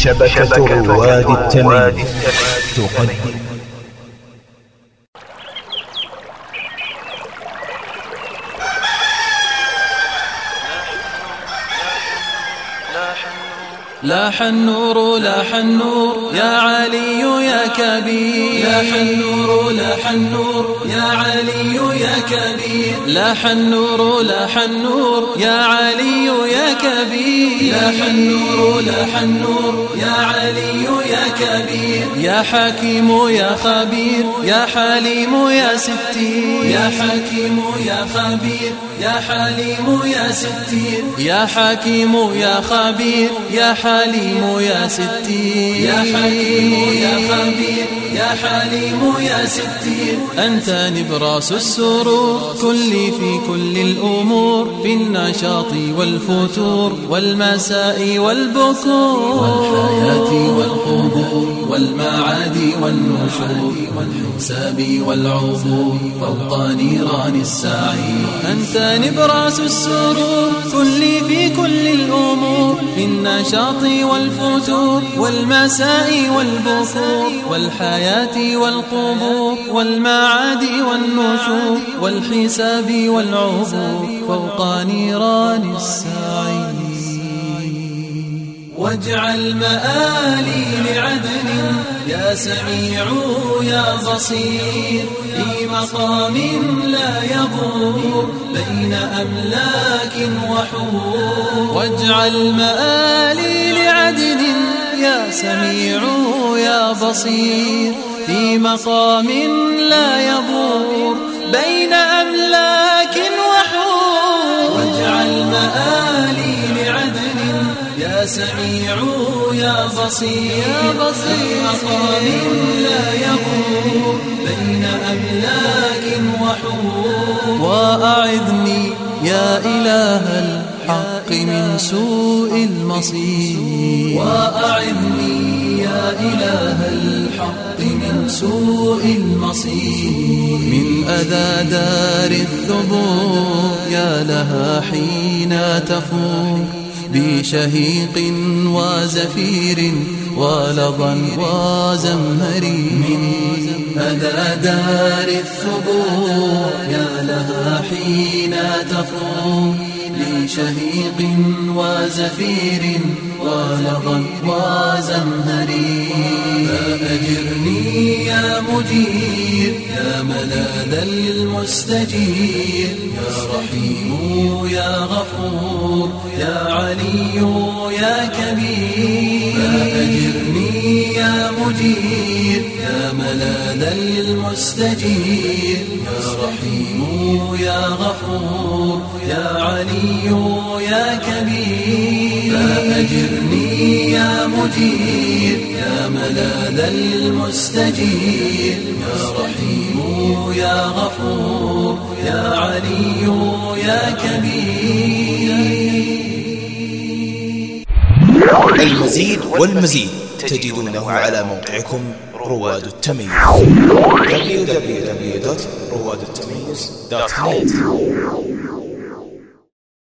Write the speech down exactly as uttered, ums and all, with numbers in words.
شبكة رواد التمييز تقدم لاح النور لاح النور يا علي يا كبير، لاح النور لاح النور يا علي يا كبير، لاح النور لاح النور يا علي يا كبير، لاح النور لاح النور يا علي يا كبير، يا حكيم يا خبير يا حليم يا ستير، يا حكيم يا خبير يا حليم يا ستير، يا حكيم يا خبير يا حليم يا ستير، يا حكيم يا خبير يا حليم يا ستير، أنت نبراس السرور كلي في كل الأمور، في النشاط والفتور والمساء والبكور، والحياة والقبور والمعاد والنشور والحساب والعبور فوق نيران السعير، أنت نبراس السرور كلي في كل الأمور، في النشاط والفتور والمساء والبكور والحياة والقبور والمعاد والنشور والحساب والعبور فوق نيران السعير، واجعل مآلي لعدن يا سميع يا بصير، في مقام لا يبور بين أملاك وحور، واجعل مآلي لعدن يا سميع يا بصير، في مقام لا يبور بين أملاك وحور، واجعل مآلي لعدن يا سميع يا بصير، في مقام لا يبور بين أملاك وحور، وأعذني يا إله الحق من سوء المصير، وأعذني يا إله الحق من سوء المصير، من أذى دار الثبور يا لها حين تفور، بشهيق وزفير ولظى وزمهرير، من أذى دار الثبور يا لها حين تفور، بشهيق وزفير ولظى وزمهرير، فأجرني يا مجير يا ملاذ المستجير، يا رحيم يا غفور يا علي يا كبير، فأجرني يا مجير يا ملاذ المستجير، يا رحيم يا غفور يا علي يا كبير، فأجرني يا مجير يا ملاذ المستجير، يا رحيم يا غفور يا علي يا كبير. المزيد والمزيد تجدونه على موقعكم رواد التمييز دبليو دبليو دبليو دوت رواد التمييز دوت نت.